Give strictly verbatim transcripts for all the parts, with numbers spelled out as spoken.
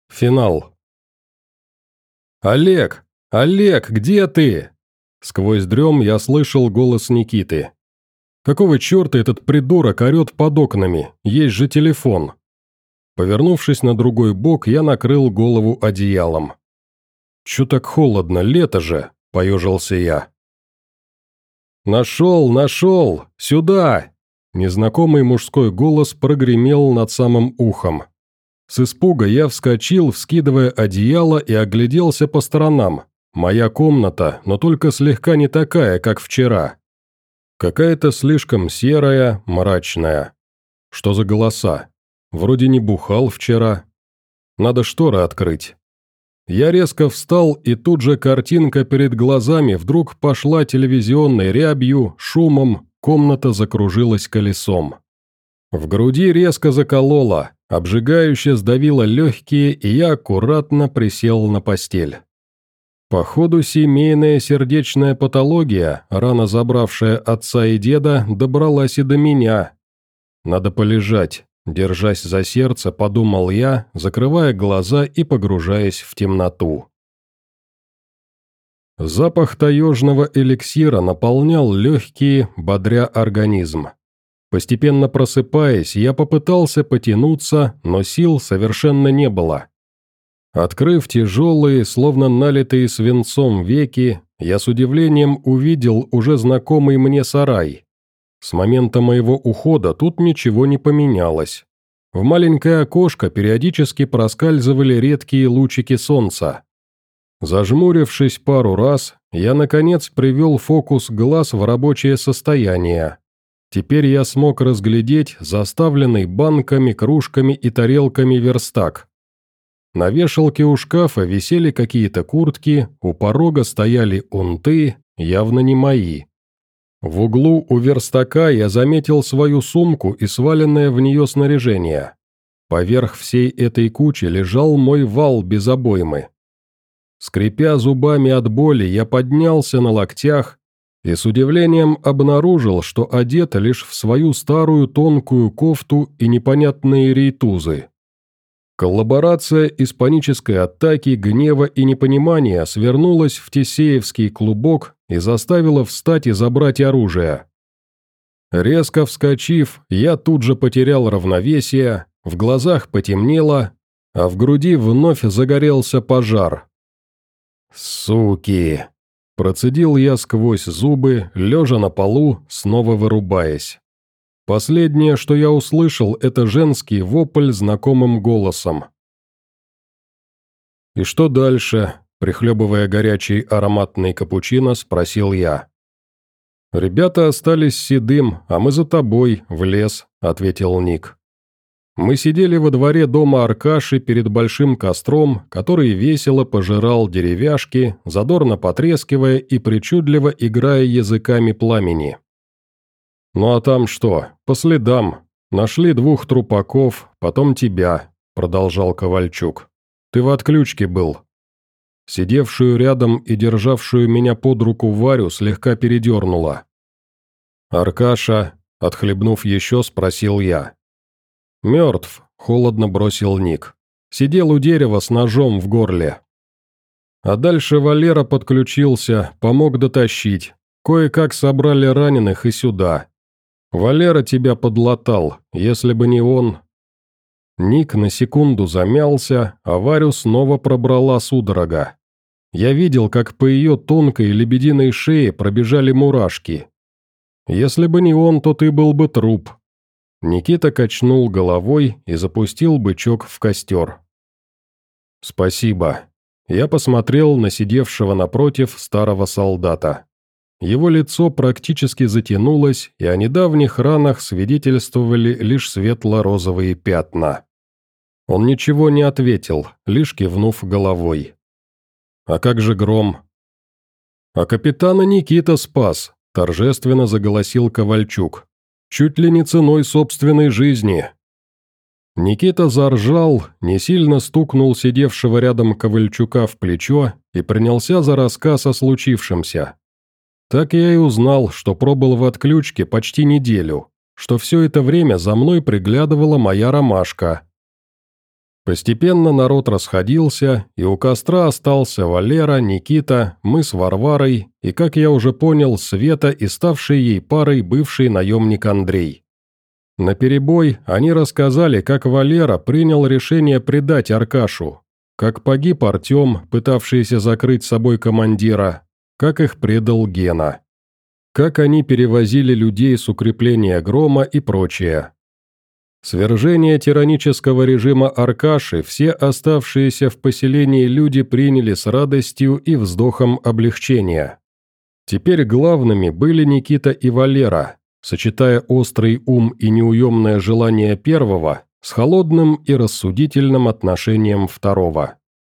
Финал. «Олег! Олег, где ты?» Сквозь дрем я слышал голос Никиты. «Какого черта этот придурок орет под окнами? Есть же телефон!» Повернувшись на другой бок, я накрыл голову одеялом. «Чё так холодно? Лето же!» – поежился я. «Нашел, нашел! Сюда!» Незнакомый мужской голос прогремел над самым ухом. С испуга я вскочил, вскидывая одеяло, и огляделся по сторонам. Моя комната, но только слегка не такая, как вчера. Какая-то слишком серая, мрачная. Что за голоса? Вроде не бухал вчера. Надо шторы открыть. Я резко встал, и тут же картинка перед глазами вдруг пошла телевизионной рябью, шумом, комната закружилась колесом. В груди резко закололо, обжигающе сдавило легкие, и я аккуратно присел на постель. Походу, семейная сердечная патология, рано забравшая отца и деда, добралась и до меня. Надо полежать, держась за сердце, подумал я, закрывая глаза и погружаясь в темноту. Запах таежного эликсира наполнял легкие, бодря организм. Постепенно просыпаясь, я попытался потянуться, но сил совершенно не было. Открыв тяжелые, словно налитые свинцом веки, я с удивлением увидел уже знакомый мне сарай. С момента моего ухода тут ничего не поменялось. В маленькое окошко периодически проскальзывали редкие лучики солнца. Зажмурившись пару раз, я, наконец, привел фокус глаз в рабочее состояние. Теперь я смог разглядеть заставленный банками, кружками и тарелками верстак. На вешалке у шкафа висели какие-то куртки, у порога стояли унты, явно не мои. В углу у верстака я заметил свою сумку и сваленное в нее снаряжение. Поверх всей этой кучи лежал мой вал без обоймы. Скрипя зубами от боли, я поднялся на локтях и с удивлением обнаружил, что одет лишь в свою старую тонкую кофту и непонятные рейтузы. Коллаборация из панической атаки, гнева и непонимания свернулась в тесеевский клубок и заставила встать и забрать оружие. Резко вскочив, я тут же потерял равновесие, в глазах потемнело, а в груди вновь загорелся пожар. «Суки!» – процедил я сквозь зубы, лежа на полу, снова вырубаясь. Последнее, что я услышал, это женский вопль знакомым голосом. «И что дальше?» – прихлебывая горячий ароматный капучино, спросил я. «Ребята остались седым, а мы за тобой, в лес», – ответил Ник. Мы сидели во дворе дома Аркаши перед большим костром, который весело пожирал деревяшки, задорно потрескивая и причудливо играя языками пламени. «Ну а там что? По следам. Нашли двух трупаков, потом тебя», – продолжал Ковальчук. «Ты в отключке был». Сидевшую рядом и державшую меня под руку Варю слегка передернула. «Аркаша», – отхлебнув еще, спросил я. «Мертв», – холодно бросил Ник. «Сидел у дерева с ножом в горле». А дальше Валера подключился, помог дотащить. Кое-как собрали раненых и сюда. Валера тебя подлатал, если бы не он». Ник на секунду замялся, а Варю снова пробрала судорога. Я видел, как по ее тонкой лебединой шее пробежали мурашки. «Если бы не он, то ты был бы труп». Никита качнул головой и запустил бычок в костер. «Спасибо». Я посмотрел на сидевшего напротив старого солдата. Его лицо практически затянулось, и о недавних ранах свидетельствовали лишь светло-розовые пятна. Он ничего не ответил, лишь кивнув головой. «А как же Гром?» «А капитана Никита спас», – торжественно заголосил Ковальчук. «Чуть ли не ценой собственной жизни». Никита заржал, не сильно стукнул сидевшего рядом Ковальчука в плечо и принялся за рассказ о случившемся. Так я и узнал, что пробыл в отключке почти неделю, что все это время за мной приглядывала моя ромашка. Постепенно народ расходился, и у костра остался Валера, Никита, мы с Варварой и, как я уже понял, Света и ставший ей парой бывший наемник Андрей. Наперебой они рассказали, как Валера принял решение предать Аркашу, как погиб Артем, пытавшийся закрыть собой командира, как их предал Гена, как они перевозили людей с укрепления Грома и прочее. Свержение тиранического режима Аркаши все оставшиеся в поселении люди приняли с радостью и вздохом облегчения. Теперь главными были Никита и Валера, сочетая острый ум и неуемное желание первого с холодным и рассудительным отношением второго.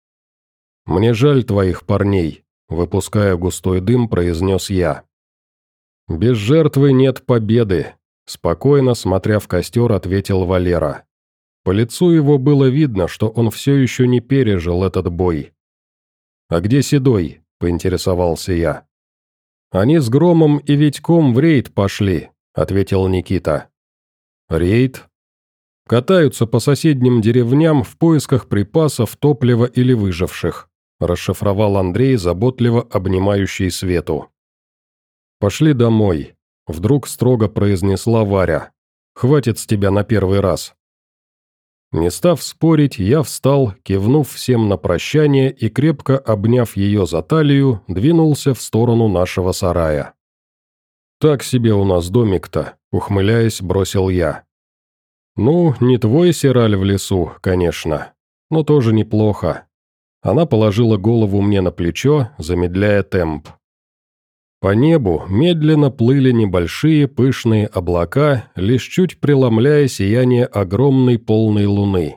«Мне жаль твоих парней», — выпуская густой дым, произнес я. «Без жертвы нет победы», — спокойно, смотря в костер, ответил Валера. По лицу его было видно, что он все еще не пережил этот бой. «А где Седой?» — поинтересовался я. «Они с Громом и Витьком в рейд пошли», — ответил Никита. «Рейд?» «Катаются по соседним деревням в поисках припасов, топлива или выживших», — расшифровал Андрей, заботливо обнимающий Свету. «Пошли домой», — вдруг строго произнесла Варя. «Хватит с тебя на первый раз». Не став спорить, я встал, кивнув всем на прощание и, крепко обняв ее за талию, двинулся в сторону нашего сарая. «Так себе у нас домик-то», — ухмыляясь, бросил я. «Ну, не твой сираль в лесу, конечно, но тоже неплохо». Она положила голову мне на плечо, замедляя темп. По небу медленно плыли небольшие пышные облака, лишь чуть преломляя сияние огромной полной луны.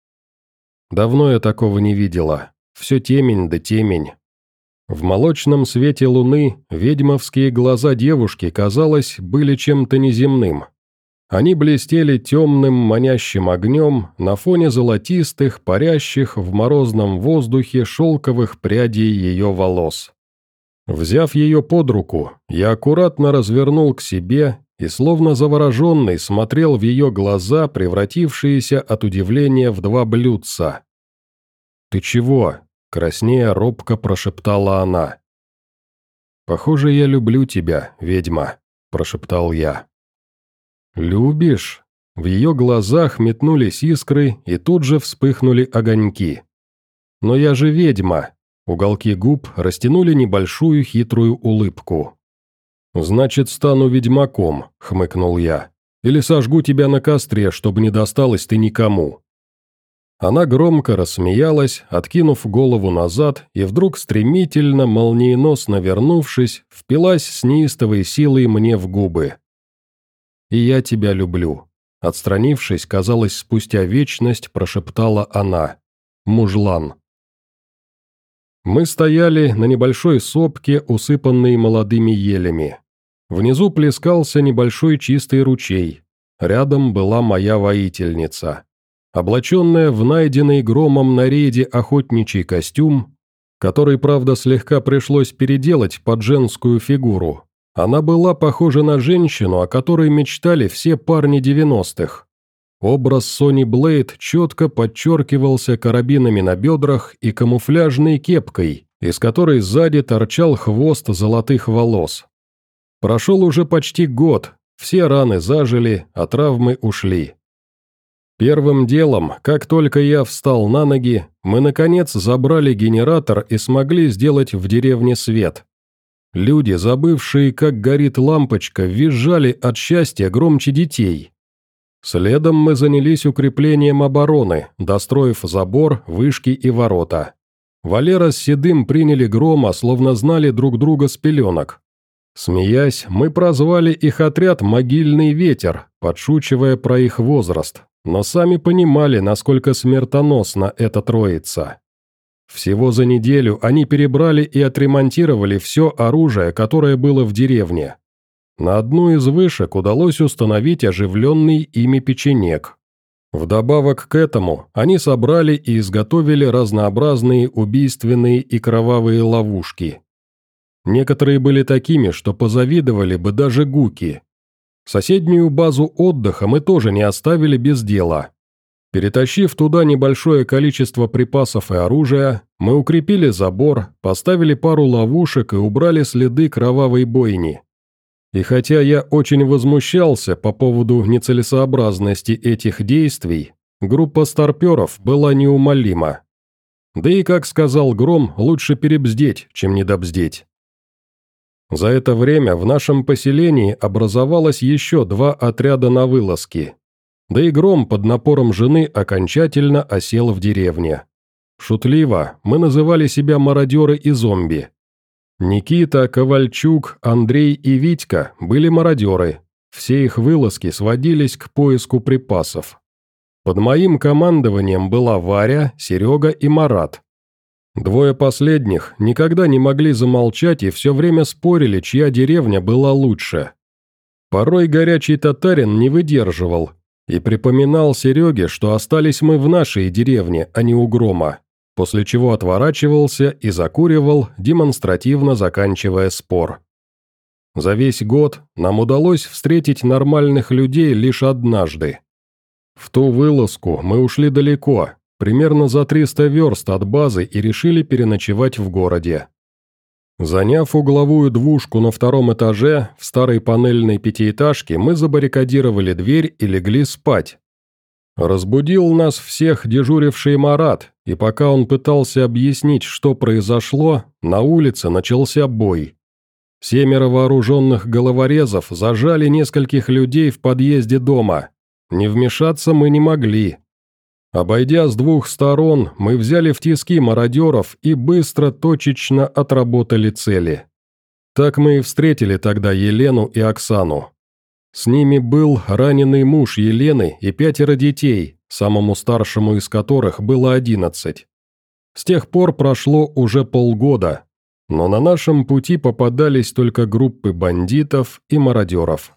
Давно я такого не видела. Все темень да темень. В молочном свете луны ведьмовские глаза девушки, казалось, были чем-то неземным. Они блестели темным манящим огнем на фоне золотистых, парящих в морозном воздухе шелковых прядей ее волос. Взяв ее под руку, я аккуратно развернул к себе и, словно завороженный, смотрел в ее глаза, превратившиеся от удивления в два блюдца. «Ты чего?» – краснея робко прошептала она. «Похоже, я люблю тебя, ведьма», – прошептал я. «Любишь?» В ее глазах метнулись искры и тут же вспыхнули огоньки. «Но я же ведьма!» Уголки губ растянули небольшую хитрую улыбку. «Значит, стану ведьмаком», — хмыкнул я. «Или сожгу тебя на костре, чтобы не досталось ты никому». Она громко рассмеялась, откинув голову назад, и вдруг стремительно, молниеносно вернувшись, впилась с неистовой силой мне в губы. «И я тебя люблю», — отстранившись, казалось, спустя вечность, прошептала она. «Мужлан». Мы стояли на небольшой сопке, усыпанной молодыми елями. Внизу плескался небольшой чистый ручей. Рядом была моя воительница. Облаченная в найденный Громом на рейде охотничий костюм, который, правда, слегка пришлось переделать под женскую фигуру, она была похожа на женщину, о которой мечтали все парни девяностых. Образ Сони Блейд четко подчеркивался карабинами на бедрах и камуфляжной кепкой, из которой сзади торчал хвост золотых волос. Прошел уже почти год, все раны зажили, а травмы ушли. Первым делом, как только я встал на ноги, мы наконец забрали генератор и смогли сделать в деревне свет. Люди, забывшие, как горит лампочка, визжали от счастья громче детей. Следом мы занялись укреплением обороны, достроив забор, вышки и ворота. Валера с Седым приняли Грома, словно знали друг друга с пеленок. Смеясь, мы прозвали их отряд «Могильный ветер», подшучивая про их возраст, но сами понимали, насколько смертоносна эта троица. Всего за неделю они перебрали и отремонтировали все оружие, которое было в деревне. На одну из вышек удалось установить оживленный ими печенек. Вдобавок к этому они собрали и изготовили разнообразные убийственные и кровавые ловушки. Некоторые были такими, что позавидовали бы даже гуки. Соседнюю базу отдыха мы тоже не оставили без дела. Перетащив туда небольшое количество припасов и оружия, мы укрепили забор, поставили пару ловушек и убрали следы кровавой бойни. И хотя я очень возмущался по поводу нецелесообразности этих действий, группа старперов была неумолима. Да и, как сказал Гром, лучше перебздеть, чем недобздеть. За это время в нашем поселении образовалось еще два отряда на вылазки. Да и Гром под напором жены окончательно осел в деревне. Шутливо мы называли себя мародеры и зомби. Никита, Ковальчук, Андрей и Витька были мародеры. Все их вылазки сводились к поиску припасов. Под моим командованием была Варя, Серега и Марат. Двое последних никогда не могли замолчать и все время спорили, чья деревня была лучше. Порой горячий татарин не выдерживал и припоминал Сереге, что остались мы в нашей деревне, а не у Грома, после чего отворачивался и закуривал, демонстративно заканчивая спор. За весь год нам удалось встретить нормальных людей лишь однажды. В ту вылазку мы ушли далеко, примерно за триста верст от базы, и решили переночевать в городе. Заняв угловую двушку на втором этаже, в старой панельной пятиэтажке, мы забаррикадировали дверь и легли спать. Разбудил нас всех дежуривший Марат, и пока он пытался объяснить, что произошло, на улице начался бой. Семеро вооруженных головорезов зажали нескольких людей в подъезде дома. Не вмешаться мы не могли. Обойдя с двух сторон, мы взяли в тиски мародеров и быстро, точечно отработали цели. Так мы и встретили тогда Елену и Оксану. С ними был раненый муж Елены и пятеро детей, самому старшему из которых было одиннадцать. С тех пор прошло уже полгода, но на нашем пути попадались только группы бандитов и мародеров.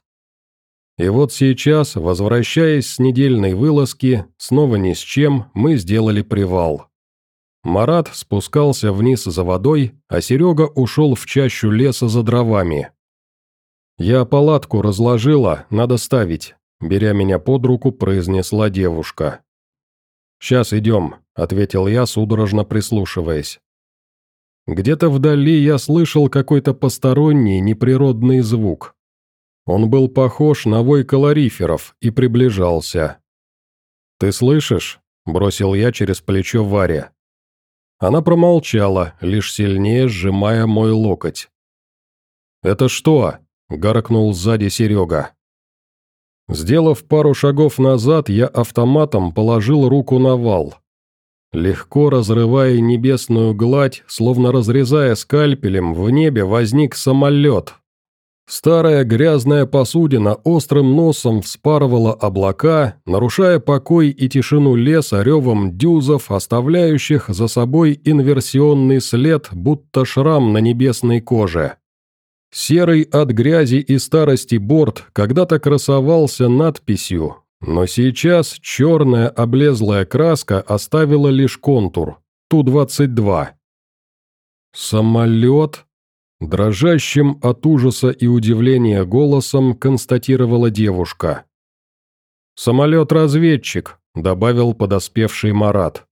И вот сейчас, возвращаясь с недельной вылазки, снова ни с чем, мы сделали привал. Марат спускался вниз за водой, а Серега ушел в чащу леса за дровами. «Я палатку разложила, надо ставить», — беря меня под руку, произнесла девушка. «Сейчас идем», — ответил я, судорожно прислушиваясь. Где-то вдали я слышал какой-то посторонний неприродный звук. Он был похож на вой калориферов и приближался. «Ты слышишь?» – бросил я через плечо Варе. Она промолчала, лишь сильнее сжимая мой локоть. «Это что?» – гаркнул сзади Серега. Сделав пару шагов назад, я автоматом положил руку на вал. Легко разрывая небесную гладь, словно разрезая скальпелем, в небе возник самолет. Старая грязная посудина острым носом вспарывала облака, нарушая покой и тишину леса ревом дюзов, оставляющих за собой инверсионный след, будто шрам на небесной коже. Серый от грязи и старости борт когда-то красовался надписью, но сейчас черная облезлая краска оставила лишь контур – Ту двадцать два. «Самолет?» Дрожащим от ужаса и удивления голосом констатировала девушка. «Самолет-разведчик», — добавил подоспевший Марат.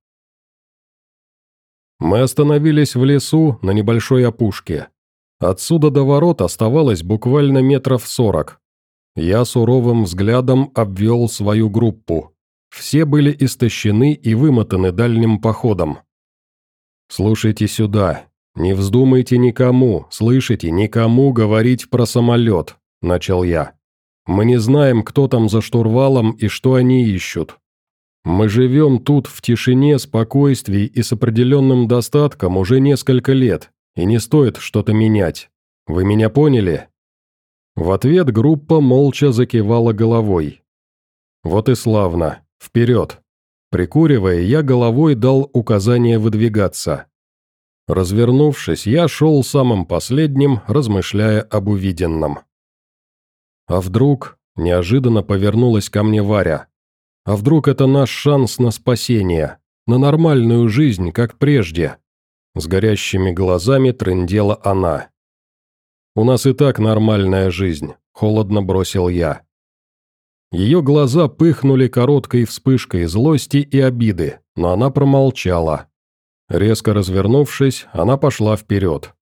Мы остановились в лесу на небольшой опушке. Отсюда до ворот оставалось буквально метров сорок. Я суровым взглядом обвел свою группу. Все были истощены и вымотаны дальним походом. «Слушайте сюда. Не вздумайте никому, слышите, никому говорить про самолет», – начал я. «Мы не знаем, кто там за штурвалом и что они ищут. Мы живем тут в тишине, спокойствии и с определенным достатком уже несколько лет, и не стоит что-то менять. Вы меня поняли?» В ответ группа молча закивала головой. «Вот и славно. Вперед!» Прикуривая, я головой дал указание выдвигаться. Развернувшись, я шел самым последним, размышляя об увиденном. «А вдруг?» – неожиданно повернулась ко мне Варя. «А вдруг это наш шанс на спасение, на нормальную жизнь, как прежде?» С горящими глазами трындела она. «У нас и так нормальная жизнь», – холодно бросил я. Ее глаза пыхнули короткой вспышкой злости и обиды, но она промолчала. Резко развернувшись, она пошла вперед.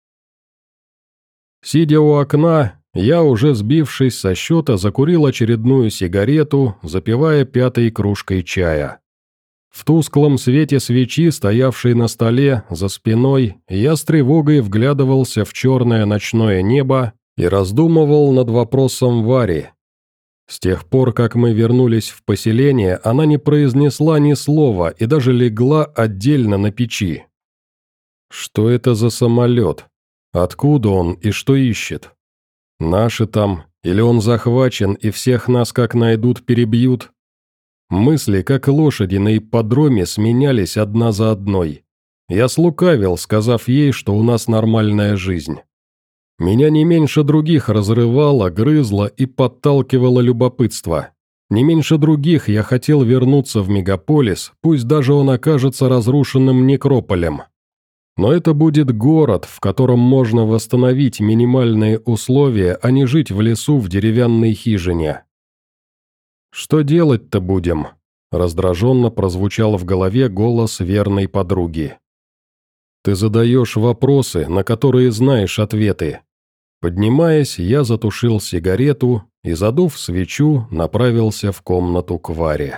Сидя у окна, я, уже сбившись со счета, закурил очередную сигарету, запивая пятой кружкой чая. В тусклом свете свечи, стоявшей на столе, за спиной, я с тревогой вглядывался в черное ночное небо и раздумывал над вопросом Вари. С тех пор, как мы вернулись в поселение, она не произнесла ни слова и даже легла отдельно на печи. Что это за самолет? Откуда он и что ищет? Наши там, или он захвачен и всех нас как найдут перебьют? Мысли, как лошади на ипподроме, сменялись одна за одной. Я слукавил, сказав ей, что у нас нормальная жизнь. Меня не меньше других разрывало, грызло и подталкивало любопытство. Не меньше других я хотел вернуться в мегаполис, пусть даже он окажется разрушенным некрополем. Но это будет город, в котором можно восстановить минимальные условия, а не жить в лесу в деревянной хижине. «Что делать-то будем?» – раздраженно прозвучал в голове голос верной подруги. «Ты задаешь вопросы, на которые знаешь ответы». Поднимаясь, я затушил сигарету и, задув свечу, направился в комнату к Варе.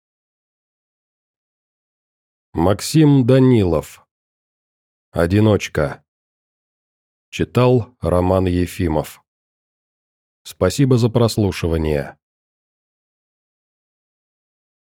Максим Данилов. «Одиночка». Читал Роман Ефимов. Спасибо за прослушивание.